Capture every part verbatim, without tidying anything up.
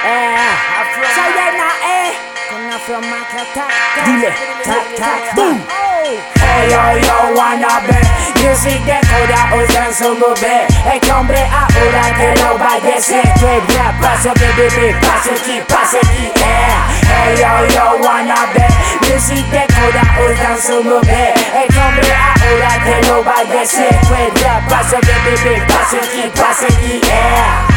Eh, soy de la E con Afro Mac Attack. Dile, tac, tac, boom. Hey yo yo wannabe, music de cura usan su mover. El hombre ahora que lo va a decir. Straight rap, paso que bebé, paso aquí, paso aquí, yeah. Hey yo yo wannabe, music de cura usan su mover. El hombre ahora que lo va a decir. Straight rap, paso que bebé, paso aquí, paso aquí, yeah.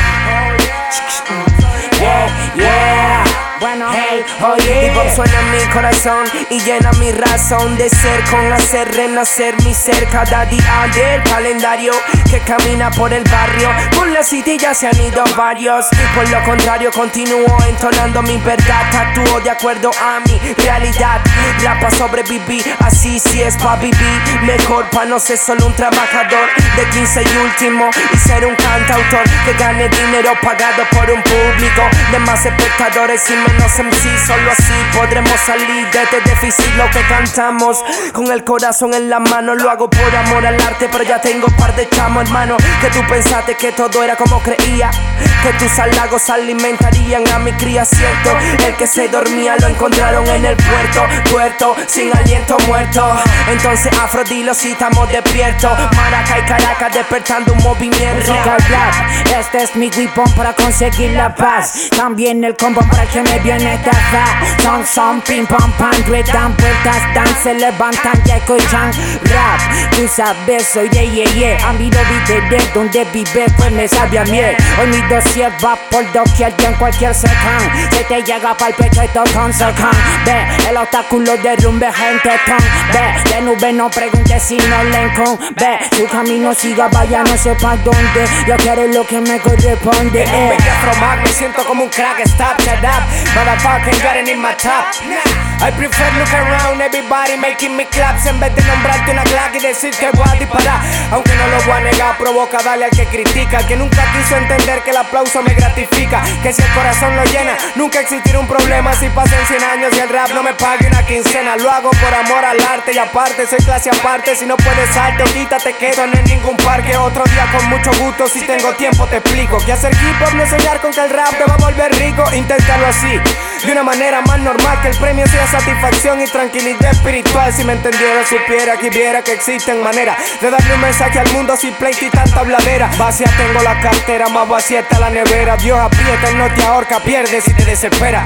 Yeah, yeah. Bueno, hey, oye, mi voz suena en mi corazón y llena mi razón de ser, con hacer renacer mi ser cada día del calendario que camina por el barrio. Por la city ya se han ido varios, por lo contrario continúo entonando mi verdad. Actúo de acuerdo a mi realidad, rap pa' sobrevivir, así si es pa' vivir mejor, pa' no ser solo un trabajador de quince y último, y ser un cantautor que gane dinero pagado por un público de más espectadores y menos M C. Solo así podremos salir de este déficit. Lo que cantamos con el corazón en la mano, lo hago por amor al arte, pero ya tengo par de chamos, hermano. Que tú pensaste que todo era como creía, que tus halagos alimentarían a mi cría, cierto. El que se dormía lo encontraron en el puerto, puerto sin aliento muerto. Entonces Afrodilo si estamos despiertos, Maracay, Caracas despertando un movimiento. rap, este es mi weapon para conseguir la paz. También el combo para que me viene esta fa. Son, son, pim, pam, pam, dan vueltas, dan, se levantan, ya escuchan rap. Tú sabes, soy de ye, ye. A mí lo vi de donde vive, pues me sabe a miel. Hoy mi dossier va por doquier y en cualquier secán. Se te llega pa'l pecho y todo con secán. Ve, el obstáculo derrumbe gente ton. Ve, de nube no pregunte si no le encon. Ve, su camino siga, vaya no sé pa' dónde. Yo quiero lo que me corresponde. En un big Afro Mac me siento como un crack, stop, shut up. Motherfucking got it in my top. I prefer look around, everybody making me claps. En vez de nombrarte una claque y decir que voy a disparar. Aunque no lo voy a negar, provoca darle al que critica, al que nunca quiso entender que el aplauso me gratifica. Que si el corazón lo llena, nunca existirá un problema. Si pasan cien años y el rap no me pague una quincena. Lo hago por amor al arte y aparte soy clase aparte. Si no puedes salte o quítate que esto no es ningún parque. Otro día con mucho gusto, si tengo tiempo te explico que hacer hip hop no es soñar con que el rap te va a volver rico. Inténtalo así, de una manera más normal, que el premio sea satisfacción y tranquilidad espiritual. Si me entendiera, supiera que viera que existen maneras de darle un mensaje al mundo sin pleito y tanta habladera. Vacía tengo la cartera, más vacía está la nevera. Dios aprieta, él no te ahorca, pierdes si te desespera.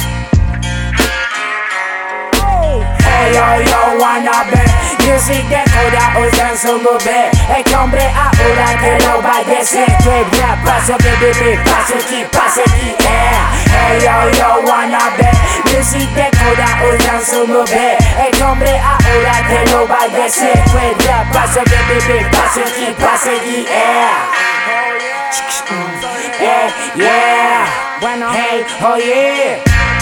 Hey yo yo wannabe, music de cura usan su mover. El hombre ahora que lo va a decir. Straight rap, paso que bebé, paso aquí, paso aquí, yeah. Hey yo yo wannabe, music de cura usan su mover. El hombre ahora que lo va a decir. Straight rap, paso que bebé, paso aquí, paso aquí, yeah. Yeah, yeah. Bueno, hey, oh yeah.